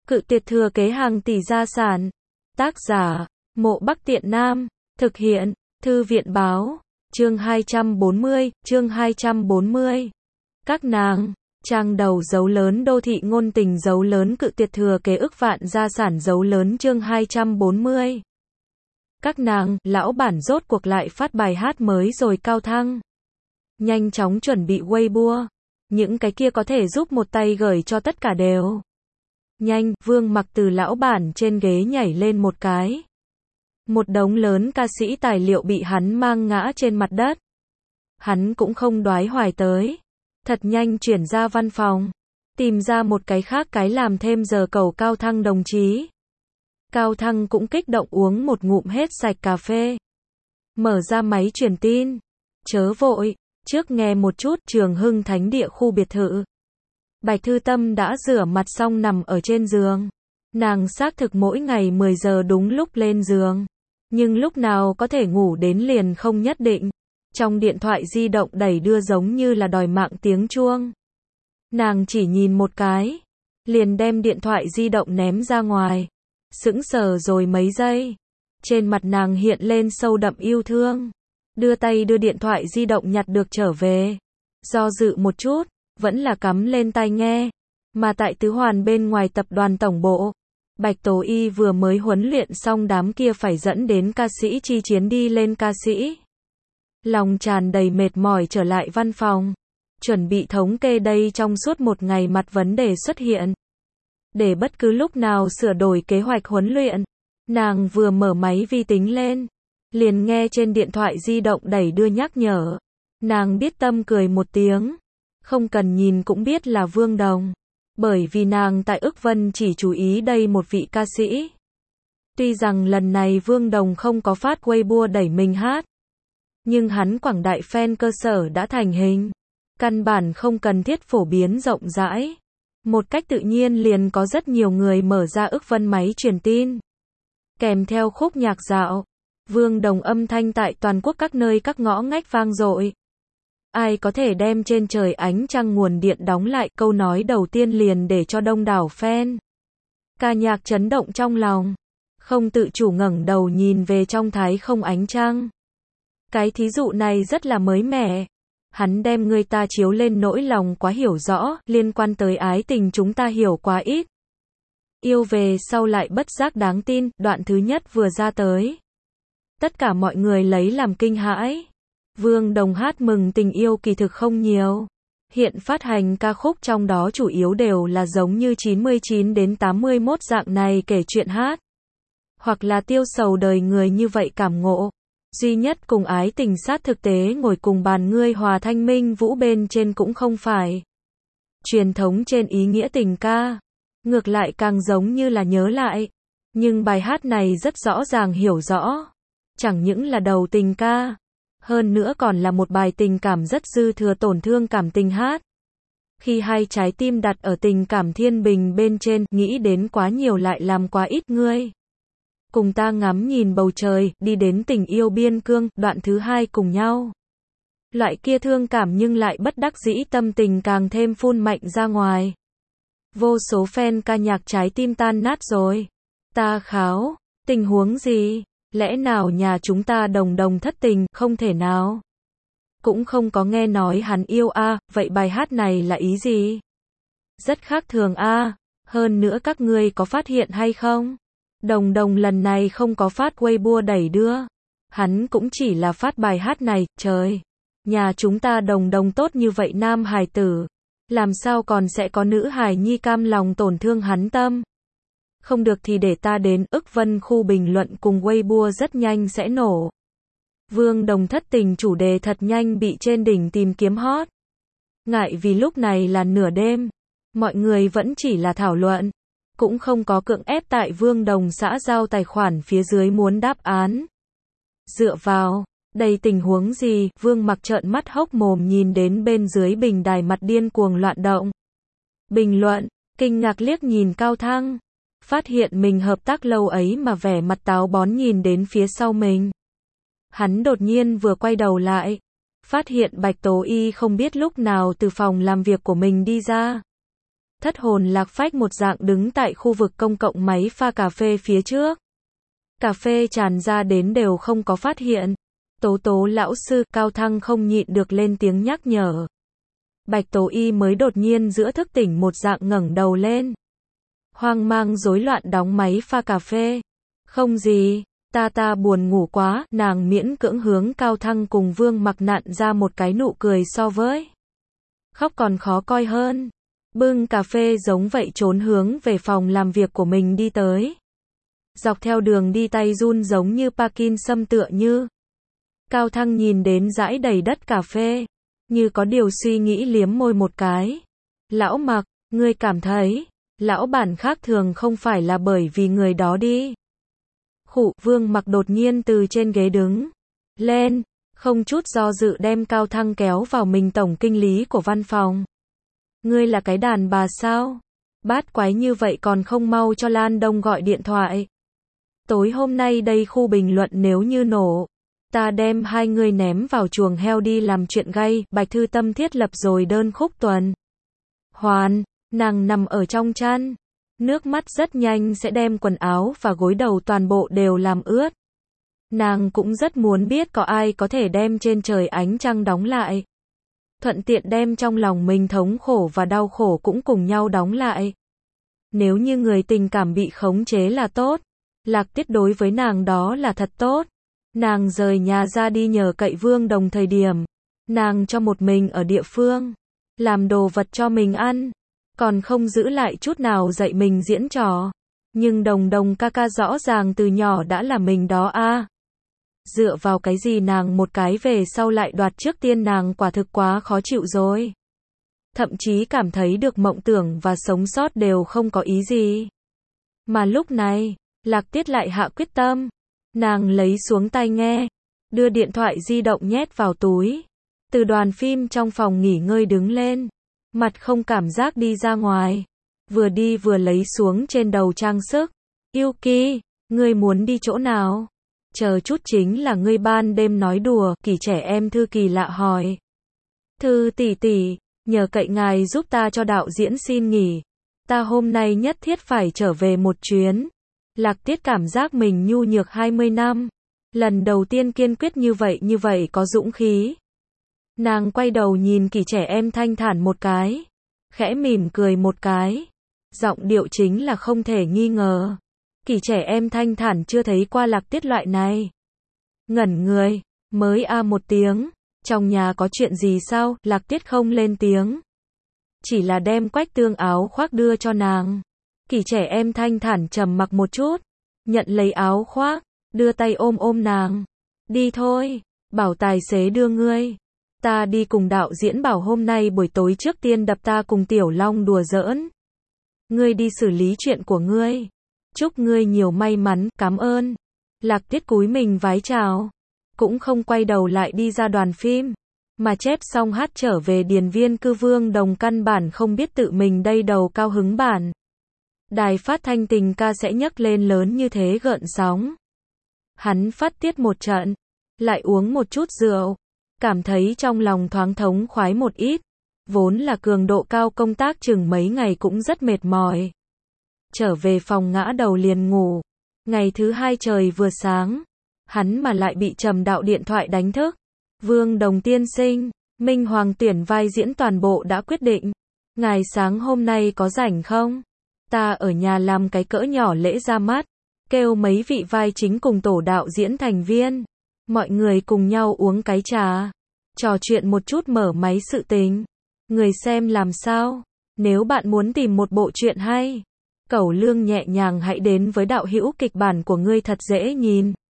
Cự tuyệt thừa kế hàng tỷ gia sản. Tác giả, Mộ Bắc Tiện Nam. Thực hiện, Thư viện báo. Chương 240. Các nàng. Trang đầu dấu lớn đô thị ngôn tình dấu lớn cự tuyệt thừa kế ức vạn gia sản dấu lớn chương 240. Các nàng, lão bản rốt cuộc lại phát bài hát mới rồi Cao Thăng. Nhanh chóng chuẩn bị Weibo. Những cái kia có thể giúp một tay gửi cho tất cả đều. Nhanh, Vương Mặc từ lão bản trên ghế nhảy lên một cái. Một đống lớn ca sĩ tài liệu bị hắn mang ngã trên mặt đất. Hắn cũng không đoái hoài tới. Thật nhanh chuyển ra văn phòng. Tìm ra một cái khác cái làm thêm giờ cầu Cao Thăng đồng chí. Cao Thăng cũng kích động uống một ngụm hết sạch cà phê. Mở ra máy truyền tin. Chớ vội, trước nghe một chút Trường Hưng Thánh Địa khu biệt thự. Bạch Thư Tâm đã rửa mặt xong nằm ở trên giường. Nàng xác thực mỗi ngày 10 giờ đúng lúc lên giường. Nhưng lúc nào có thể ngủ đến liền không nhất định. Trong điện thoại di động đẩy đưa giống như là đòi mạng tiếng chuông. Nàng chỉ nhìn một cái. Liền đem điện thoại di động ném ra ngoài. Sững sờ rồi mấy giây. Trên mặt nàng hiện lên sâu đậm yêu thương. Đưa tay đưa điện thoại di động nhặt được trở về. Do dự một chút. Vẫn là cắm lên tai nghe. Mà tại Tứ Hoàn bên ngoài tập đoàn tổng bộ. Bạch Tố Y vừa mới huấn luyện xong đám kia phải dẫn đến ca sĩ chi chiến đi lên ca sĩ. Lòng tràn đầy mệt mỏi trở lại văn phòng. Chuẩn bị thống kê đây trong suốt một ngày mặt vấn đề xuất hiện. Để bất cứ lúc nào sửa đổi kế hoạch huấn luyện. Nàng vừa mở máy vi tính lên. Liền nghe trên điện thoại di động đẩy đưa nhắc nhở. Nàng biết tâm cười một tiếng. Không cần nhìn cũng biết là Vương Đồng. Bởi vì nàng tại Ức Vân chỉ chú ý đây một vị ca sĩ. Tuy rằng lần này Vương Đồng không có phát Weibo đẩy mình hát. Nhưng hắn quảng đại fan cơ sở đã thành hình. Căn bản không cần thiết phổ biến rộng rãi. Một cách tự nhiên liền có rất nhiều người mở ra Ức Vân máy truyền tin. Kèm theo khúc nhạc dạo. Vương Đồng âm thanh tại toàn quốc các nơi các ngõ ngách vang dội. Ai có thể đem trên trời ánh trăng nguồn điện đóng lại, câu nói đầu tiên liền để cho đông đảo fan. Ca nhạc chấn động trong lòng. Không tự chủ ngẩng đầu nhìn về trong thái không ánh trăng. Cái thí dụ này rất là mới mẻ. Hắn đem người ta chiếu lên nỗi lòng quá hiểu rõ, liên quan tới ái tình chúng ta hiểu quá ít. Yêu về sau lại bất giác đáng tin, đoạn thứ nhất vừa ra tới. Tất cả mọi người lấy làm kinh hãi. Vương Đồng hát mừng tình yêu kỳ thực không nhiều. Hiện phát hành ca khúc trong đó chủ yếu đều là giống như 99 đến 81 dạng này kể chuyện hát. Hoặc là tiêu sầu đời người như vậy cảm ngộ. Duy nhất cùng ái tình sát thực tế ngồi cùng bàn ngươi Hòa Thanh Minh Vũ bên trên cũng không phải. Truyền thống trên ý nghĩa tình ca. Ngược lại càng giống như là nhớ lại. Nhưng bài hát này rất rõ ràng hiểu rõ. Chẳng những là đầu tình ca. Hơn nữa còn là một bài tình cảm rất dư thừa tổn thương cảm tình hát. Khi hai trái tim đặt ở tình cảm thiên bình bên trên, nghĩ đến quá nhiều lại làm quá ít ngươi. Cùng ta ngắm nhìn bầu trời, đi đến tình yêu biên cương, đoạn thứ hai cùng nhau. Loại kia thương cảm nhưng lại bất đắc dĩ tâm tình càng thêm phun mạnh ra ngoài. Vô số fan ca nhạc trái tim tan nát rồi. Ta kháo, tình huống gì? Lẽ nào nhà chúng ta đồng đồng thất tình, không thể nào. Cũng không có nghe nói hắn yêu a, vậy bài hát này là ý gì? Rất khác thường a, hơn nữa các ngươi có phát hiện hay không? Đồng đồng lần này không có phát Weibo đẩy đưa. Hắn cũng chỉ là phát bài hát này, trời. Nhà chúng ta đồng đồng tốt như vậy nam hài tử. Làm sao còn sẽ có nữ hài nhi cam lòng tổn thương hắn tâm? Không được thì để ta đến Ức Vân khu bình luận cùng Weibo rất nhanh sẽ nổ. Vương Đồng thất tình chủ đề thật nhanh bị trên đỉnh tìm kiếm hot. Ngại vì lúc này là nửa đêm. Mọi người vẫn chỉ là thảo luận. Cũng không có cưỡng ép tại Vương Đồng xã giao tài khoản phía dưới muốn đáp án. Dựa vào, đây tình huống gì? Vương Mặc trợn mắt hốc mồm nhìn đến bên dưới bình đài mặt điên cuồng loạn động. Bình luận, kinh ngạc liếc nhìn Cao Thăng. Phát hiện mình hợp tác lâu ấy mà vẻ mặt táo bón nhìn đến phía sau mình. Hắn đột nhiên vừa quay đầu lại. Phát hiện Bạch Tố Y không biết lúc nào từ phòng làm việc của mình đi ra. thất hồn lạc phách một dạng đứng tại khu vực công cộng máy pha cà phê phía trước. Cà phê tràn ra đến đều không có phát hiện. Tố tố lão sư, Cao Thăng không nhịn được lên tiếng nhắc nhở. Bạch Tố Y mới đột nhiên giữa thức tỉnh một dạng ngẩng đầu lên. Hoang mang rối loạn đóng máy pha cà phê. Không gì, ta buồn ngủ quá, nàng miễn cưỡng hướng Cao Thăng cùng Vương Mặc nặn ra một cái nụ cười so với khóc còn khó coi hơn. Bưng cà phê giống vậy trốn hướng về phòng làm việc của mình đi tới. Dọc theo đường đi tay run giống như Parkinson tựa như. Cao Thăng nhìn đến dãi đầy đất cà phê, như có điều suy nghĩ liếm môi một cái. Lão Mặc, ngươi cảm thấy, lão bản khác thường không phải là bởi vì người đó đi. Khụ, Vương Mặc đột nhiên từ trên ghế đứng lên, không chút do dự đem Cao Thăng kéo vào mình tổng kinh lý của văn phòng. Ngươi là cái đàn bà sao? Bát quái như vậy còn không mau cho Lan Đông gọi điện thoại. Tối hôm nay đây khu bình luận nếu như nổ, ta đem hai người ném vào chuồng heo đi làm chuyện gay. Bạch Thư Tâm thiết lập rồi đơn khúc tuần hoàn, nàng nằm ở trong chăn, nước mắt rất nhanh sẽ đem quần áo và gối đầu toàn bộ đều làm ướt. Nàng cũng rất muốn biết có ai có thể đem trên trời ánh trăng đóng lại, thuận tiện đem trong lòng mình thống khổ và đau khổ cũng cùng nhau đóng lại. Nếu như người tình cảm bị khống chế là tốt, Lạc Tiết đối với nàng đó là thật tốt. Nàng rời nhà ra đi nhờ cậy Vương Đồng thời điểm, nàng cho một mình ở địa phương, làm đồ vật cho mình ăn, còn không giữ lại chút nào dạy mình diễn trò. Nhưng Đồng ca ca rõ ràng từ nhỏ đã là mình đó a. Dựa vào cái gì nàng một cái về sau lại đoạt trước tiên, nàng quả thực quá khó chịu rồi. Thậm chí cảm thấy được mộng tưởng và sống sót đều không có ý gì. Mà lúc này, Lạc Tiết lại hạ quyết tâm. Nàng lấy xuống tai nghe, đưa điện thoại di động nhét vào túi. Từ đoàn phim trong phòng nghỉ ngơi đứng lên, mặt không cảm giác đi ra ngoài. Vừa đi vừa lấy xuống trên đầu trang sức. Yuki, ngươi muốn đi chỗ nào? Chờ chút chính là ngươi ban đêm nói đùa, Kỳ trẻ em Thư kỳ lạ hỏi. Thư tỷ tỷ, nhờ cậy ngài giúp ta cho đạo diễn xin nghỉ. Ta hôm nay nhất thiết phải trở về một chuyến. Lạc Tiết cảm giác mình nhu nhược 20 năm. Lần đầu tiên kiên quyết như vậy có dũng khí. Nàng quay đầu nhìn Kỳ trẻ em thanh thản một cái. Khẽ mỉm cười một cái. Giọng điệu chính là không thể nghi ngờ. Kỳ trẻ em thanh thản chưa thấy qua Lạc Tiết loại này. Ngẩn người, mới một tiếng. Trong nhà có chuyện gì sao? Lạc Tiết không lên tiếng. Chỉ là đem Quách Tương áo khoác đưa cho nàng. Kỳ trẻ em thanh thản trầm mặc một chút, nhận lấy áo khoác, đưa tay ôm nàng. Đi thôi, bảo tài xế đưa ngươi. Ta đi cùng đạo diễn bảo hôm nay buổi tối trước tiên đập ta cùng Tiểu Long đùa giỡn. Ngươi đi xử lý chuyện của ngươi. Chúc ngươi nhiều may mắn, cảm ơn. Lạc Tiết cúi mình vái chào, cũng không quay đầu lại đi ra đoàn phim, mà chép xong hát trở về điền viên cư. Vương Đồng căn bản không biết tự mình đây đầu cao hứng bản. Đài phát thanh tình ca sẽ nhấc lên lớn như thế gợn sóng. Hắn phát tiết một trận, lại uống một chút rượu, cảm thấy trong lòng thoáng thống khoái một ít. Vốn là cường độ cao công tác chừng mấy ngày cũng rất mệt mỏi. Trở về phòng ngã đầu liền ngủ. Ngày thứ hai trời vừa sáng, hắn mà lại bị Trầm Đạo điện thoại đánh thức. Vương Đồng tiên sinh, Minh Hoàng tuyển vai diễn toàn bộ đã quyết định. Ngài sáng hôm nay có rảnh không? Ta ở nhà làm cái cỡ nhỏ lễ ra mắt, kêu mấy vị vai chính cùng tổ đạo diễn thành viên. Mọi người cùng nhau uống cái trà, trò chuyện một chút mở máy sự tình. Người xem làm sao? Nếu bạn muốn tìm một bộ truyện hay, cẩu lương nhẹ nhàng hãy đến với đạo hữu kịch bản của ngươi thật dễ nhìn.